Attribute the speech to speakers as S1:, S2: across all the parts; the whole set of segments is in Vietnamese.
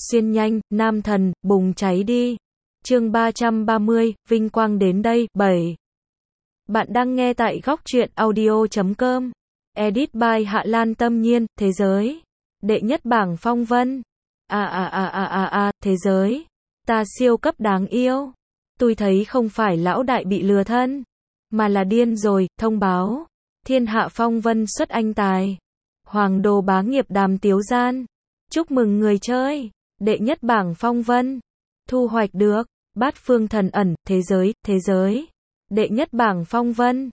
S1: Xuyên nhanh, nam thần, bùng cháy đi. Chương 330, vinh quang đến đây. 7. Bạn đang nghe tại góc truyện audio.com. Edit by Hạ Lan Tâm Nhiên. Thế giới. Đệ nhất bảng phong vân. Thế giới. Ta siêu cấp đáng yêu. Tôi thấy không phải lão đại bị lừa thân, mà là điên rồi. Thông báo. Thiên hạ phong vân xuất anh tài. Hoàng đồ bá nghiệp đàm tiếu gian. Chúc mừng người chơi. Đệ nhất bảng phong vân. Thu hoạch được. Bát phương thần ẩn. Thế giới. Đệ nhất bảng phong vân.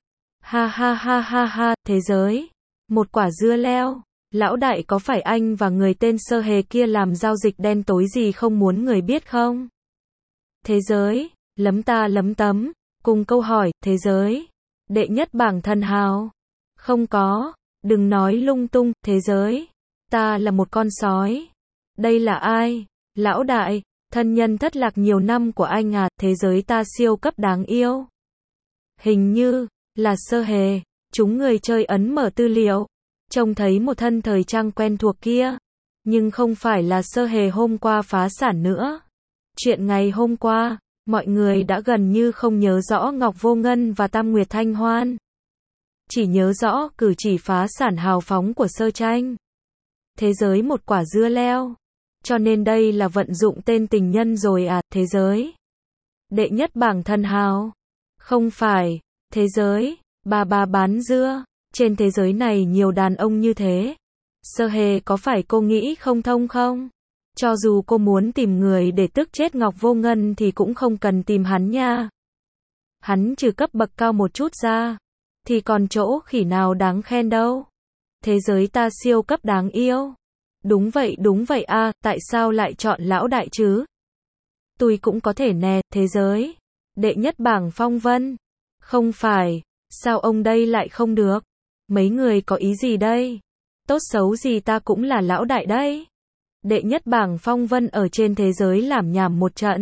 S1: Ha. Thế giới. Một quả dưa leo. Lão đại có phải anh và người tên Sơ Hề kia làm giao dịch đen tối gì không muốn người biết không? Thế giới. Lấm ta lấm tấm. Cùng câu hỏi. Thế giới. Đệ nhất bảng thần hào. Không có. Đừng nói lung tung. Thế giới. Ta là một con sói. Đây là ai? Lão đại. Thân nhân thất lạc nhiều năm của anh à. Thế giới ta siêu cấp đáng yêu. Hình như là Sơ Hề. Chúng người chơi ấn mở tư liệu. Trông thấy một thân thời trang quen thuộc kia. Nhưng không phải là Sơ Hề hôm qua phá sản nữa. Chuyện ngày hôm qua, mọi người đã gần như không nhớ rõ Ngọc Vô Ngân và Tam Nguyệt Thanh Hoan. Chỉ nhớ rõ cử chỉ phá sản hào phóng của Sơ Tranh. Thế giới một quả dưa leo. Cho nên đây là vận dụng tên tình nhân rồi à. Thế giới. Đệ nhất bảng thần hào. Không phải. Thế giới. Bà bán dưa. Trên thế giới này nhiều đàn ông như thế. Sơ Hề có phải cô nghĩ không thông không? Cho dù cô muốn tìm người để tức chết Ngọc Vô Ngân thì cũng không cần tìm hắn nha. Hắn trừ cấp bậc cao một chút ra, thì còn chỗ khỉ nào đáng khen đâu. Thế giới ta siêu cấp đáng yêu. Đúng vậy à, tại sao lại chọn lão đại chứ? Tôi cũng có thể nè. Thế giới. Đệ nhất bảng phong vân. Không phải. Sao ông đây lại không được? Mấy người có ý gì đây? Tốt xấu gì ta cũng là lão đại đấy. Đệ nhất bảng phong vân ở trên thế giới làm nhảm một trận.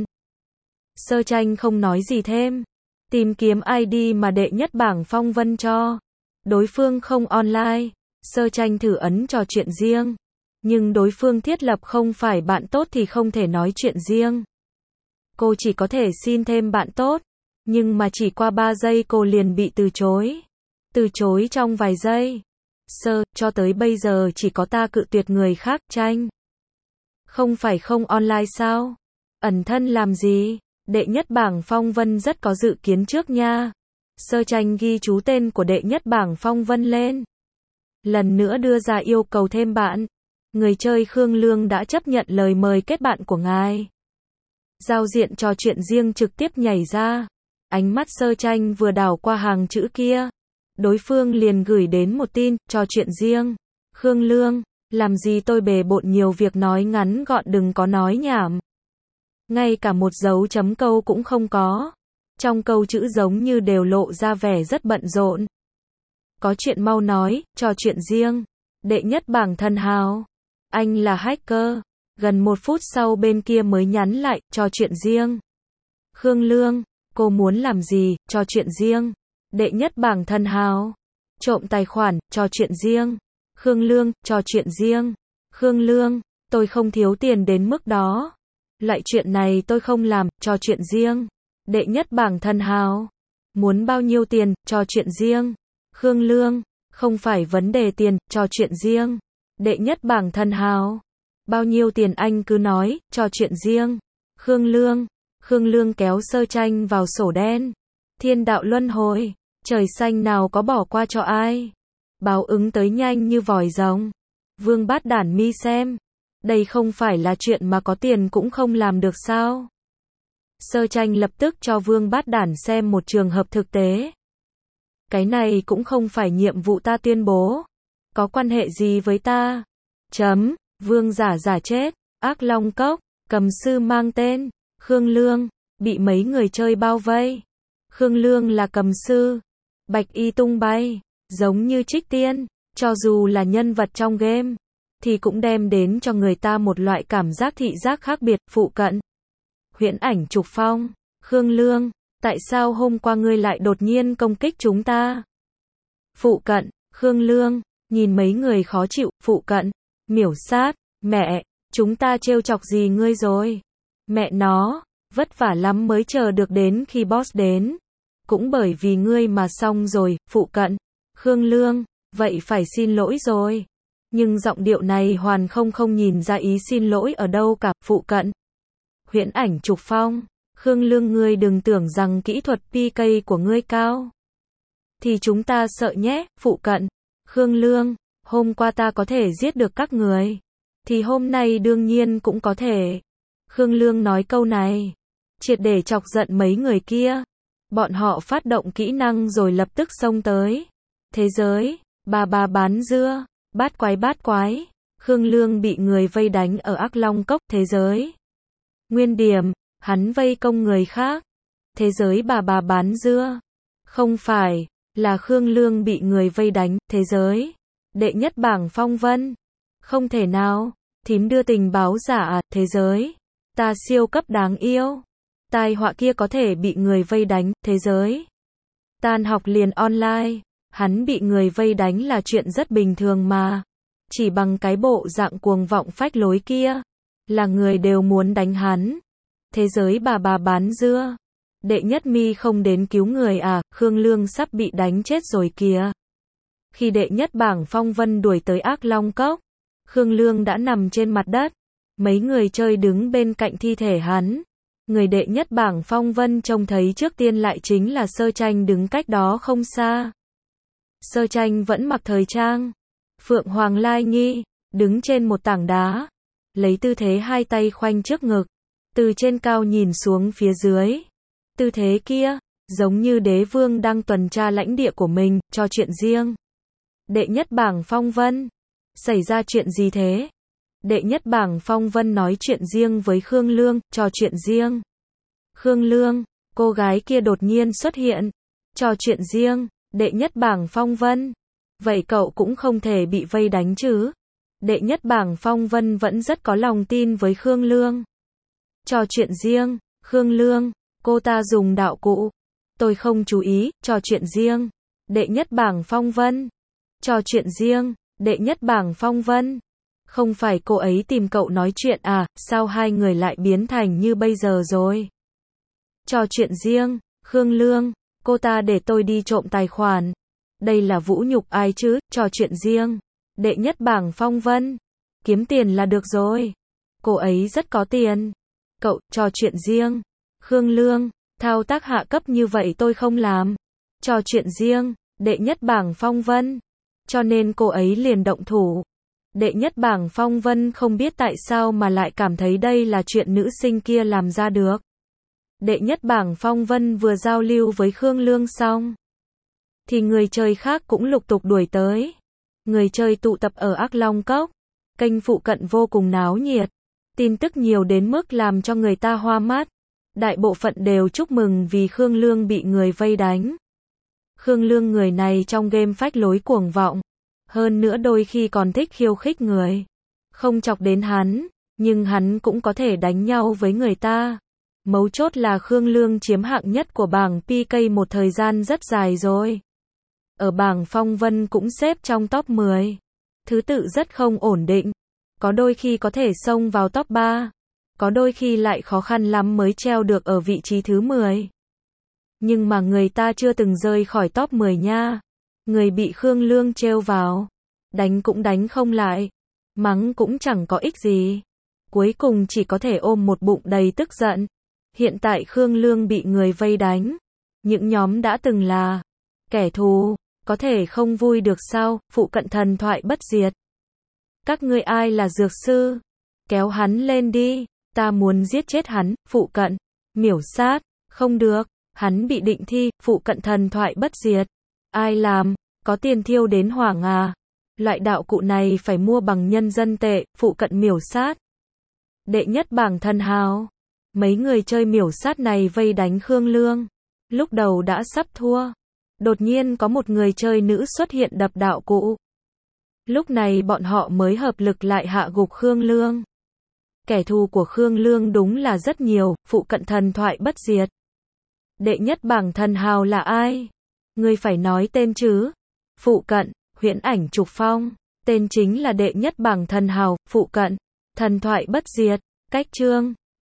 S1: Sơ Tranh không nói gì thêm. Tìm kiếm ID mà đệ nhất bảng phong vân cho. Đối phương không online. Sơ Tranh thử ấn trò chuyện riêng. Nhưng đối phương thiết lập không phải bạn tốt thì không thể nói chuyện riêng. Cô chỉ có thể xin thêm bạn tốt. Nhưng mà chỉ qua 3 giây cô liền bị từ chối. Từ chối trong vài giây. Cho tới bây giờ chỉ có ta cự tuyệt người khác. Tranh. Không phải không online sao? Ẩn thân làm gì? Đệ nhất bảng phong vân rất có dự kiến trước nha. Sơ Tranh ghi chú tên của đệ nhất bảng phong vân lên. Lần nữa đưa ra yêu cầu thêm bạn. Người chơi Khương Lương đã chấp nhận lời mời kết bạn của ngài. Giao diện trò chuyện riêng trực tiếp nhảy ra. Ánh mắt Sơ Tranh vừa đảo qua hàng chữ kia. Đối phương liền gửi đến một tin, trò chuyện riêng. Khương Lương, làm gì tôi bề bộn nhiều việc nói ngắn gọn đừng có nói nhảm. Ngay cả một dấu chấm câu cũng không có. Trong câu chữ giống như đều lộ ra vẻ rất bận rộn. Có chuyện mau nói, trò chuyện riêng. Đệ nhất bảng thần hào. Anh là hacker. Gần 1 phút sau bên kia mới nhắn lại, trò chuyện riêng. Khương Lương, cô muốn làm gì, trò chuyện riêng. Đệ nhất bảng thần hào. Trộm tài khoản, trò chuyện riêng. Khương Lương, trò chuyện riêng. Khương Lương, tôi không thiếu tiền đến mức đó. Loại chuyện này tôi không làm, trò chuyện riêng. Đệ nhất bảng thần hào. Muốn bao nhiêu tiền, trò chuyện riêng. Khương Lương, không phải vấn đề tiền, trò chuyện riêng. Đệ nhất bảng thần hào. Bao nhiêu tiền anh cứ nói, trò chuyện riêng. Khương Lương kéo Sơ Tranh vào sổ đen. Thiên đạo luân hồi. Trời xanh nào có bỏ qua cho ai. Báo ứng tới nhanh như vòi rồng. Vương Bát Đản mi xem. Đây không phải là chuyện mà có tiền cũng không làm được sao? Sơ Tranh lập tức cho Vương Bát Đản xem một trường hợp thực tế. Cái này cũng không phải nhiệm vụ ta tuyên bố. Có quan hệ gì với ta? Vương giả chết. Ác Long Cốc. Cầm sư mang tên Khương Lương. Bị mấy người chơi bao vây. Khương Lương là cầm sư. Bạch y tung bay. Giống như Trích Tiên. Cho dù là nhân vật trong game. Thì cũng đem đến cho người ta một loại cảm giác thị giác khác biệt. Phụ cận. Huyễn ảnh trục phong. Khương Lương. Tại sao hôm qua ngươi lại đột nhiên công kích chúng ta? Phụ cận. Khương Lương. Nhìn mấy người khó chịu. Phụ cận. Miểu sát. Mẹ. Chúng ta trêu chọc gì ngươi rồi? Mẹ nó, vất vả lắm mới chờ được đến khi boss đến. Cũng bởi vì ngươi mà xong rồi, phụ cận. Khương Lương, vậy phải xin lỗi rồi. Nhưng giọng điệu này hoàn không nhìn ra ý xin lỗi ở đâu cả, phụ cận. Huyễn Ảnh Trục Phong, Khương Lương ngươi đừng tưởng rằng kỹ thuật PK của ngươi cao. Thì chúng ta sợ nhé, phụ cận. Khương Lương, hôm qua ta có thể giết được các người. Thì hôm nay đương nhiên cũng có thể. Khương Lương nói câu này, triệt để chọc giận mấy người kia. Bọn họ phát động kỹ năng rồi lập tức xông tới. Thế giới, bà bán dưa, bát quái. Khương Lương bị người vây đánh ở Ác Long Cốc. Thế giới, nguyên điểm, hắn vây công người khác. Thế giới bà bán dưa. Không phải, là Khương Lương bị người vây đánh. Thế giới, đệ nhất bảng phong vân. Không thể nào, thím đưa tình báo giả à? Thế giới, ta siêu cấp đáng yêu. Tai họa kia có thể bị người vây đánh. Thế giới, tan học liền online. Hắn bị người vây đánh là chuyện rất bình thường mà. Chỉ bằng cái bộ dạng cuồng vọng phách lối kia, là người đều muốn đánh hắn. Thế giới bà bán dưa. Đệ nhất mi không đến cứu người à? Khương Lương sắp bị đánh chết rồi kìa. Khi đệ nhất bảng phong vân đuổi tới Ác Long Cốc, Khương Lương đã nằm trên mặt đất. Mấy người chơi đứng bên cạnh thi thể hắn. Người đệ nhất bảng phong vân trông thấy trước tiên lại chính là Sơ Tranh đứng cách đó không xa. Sơ Tranh vẫn mặc thời trang. Phượng Hoàng Lai Nghi, đứng trên một tảng đá. Lấy tư thế hai tay khoanh trước ngực. Từ trên cao nhìn xuống phía dưới. Tư thế kia, giống như đế vương đang tuần tra lãnh địa của mình, cho chuyện riêng. Đệ nhất bảng phong vân. Xảy ra chuyện gì thế? Đệ nhất bảng phong vân nói chuyện riêng với Khương Lương, trò chuyện riêng. Khương Lương, cô gái kia đột nhiên xuất hiện. Trò chuyện riêng, đệ nhất bảng phong vân. Vậy cậu cũng không thể bị vây đánh chứ? Đệ nhất bảng phong vân vẫn rất có lòng tin với Khương Lương. Trò chuyện riêng, Khương Lương, cô ta dùng đạo cụ. Tôi không chú ý, trò chuyện riêng. Đệ nhất bảng phong vân. Trò chuyện riêng, đệ nhất bảng phong vân. Không phải cô ấy tìm cậu nói chuyện à? Sao hai người lại biến thành như bây giờ rồi? Trò chuyện riêng, Khương Lương, cô ta để tôi đi trộm tài khoản. Đây là vũ nhục ai chứ? Trò chuyện riêng, đệ nhất bảng phong vân. Kiếm tiền là được rồi. Cô ấy rất có tiền. Cậu, trò chuyện riêng. Khương Lương, thao tác hạ cấp như vậy tôi không làm. Trò chuyện riêng, đệ nhất bảng phong vân. Cho nên cô ấy liền động thủ. Đệ nhất bảng phong vân không biết tại sao mà lại cảm thấy đây là chuyện nữ sinh kia làm ra được. Đệ nhất bảng phong vân vừa giao lưu với Khương Lương xong, thì người chơi khác cũng lục tục đuổi tới. Người chơi tụ tập ở Ác Long Cốc. Kênh phụ cận vô cùng náo nhiệt. Tin tức nhiều đến mức làm cho người ta hoa mắt. Đại bộ phận đều chúc mừng vì Khương Lương bị người vây đánh. Khương Lương người này trong game phách lối cuồng vọng. Hơn nữa đôi khi còn thích khiêu khích người. Không chọc đến hắn, nhưng hắn cũng có thể đánh nhau với người ta. Mấu chốt là Khương Lương chiếm hạng nhất của bảng PK một thời gian rất dài rồi. Ở bảng phong vân cũng xếp trong top 10. Thứ tự rất không ổn định. Có đôi khi có thể xông vào top 3. Có đôi khi lại khó khăn lắm mới treo được ở vị trí thứ 10. Nhưng mà người ta chưa từng rơi khỏi top 10 nha. Người bị Khương Lương trêu vào. Đánh cũng đánh không lại. Mắng cũng chẳng có ích gì. Cuối cùng chỉ có thể ôm một bụng đầy tức giận. Hiện tại Khương Lương bị người vây đánh. Những nhóm đã từng là kẻ thù, có thể không vui được sao? Phụ cận thần thoại bất diệt. Các ngươi ai là dược sư? Kéo hắn lên đi. Ta muốn giết chết hắn. Phụ cận miểu sát. Không được. Hắn bị định thi. Phụ cận thần thoại bất diệt. Ai làm? Có tiền thiêu đến hoảng à? Loại đạo cụ này phải mua bằng nhân dân tệ. Phụ cận miểu sát. Đệ nhất bảng thần hào. Mấy người chơi miểu sát này vây đánh Khương Lương. Lúc đầu đã sắp thua. Đột nhiên có một người chơi nữ xuất hiện đập đạo cụ. Lúc này bọn họ mới hợp lực lại hạ gục Khương Lương. Kẻ thù của Khương Lương đúng là rất nhiều. Phụ cận thần thoại bất diệt. Đệ nhất bảng thần hào là ai? Ngươi phải nói tên chứ. Phụ cận, Huyễn Ảnh Trục Phong. Tên chính là đệ nhất bảng thần hào. Phụ cận, Thần thoại bất diệt. Cách chương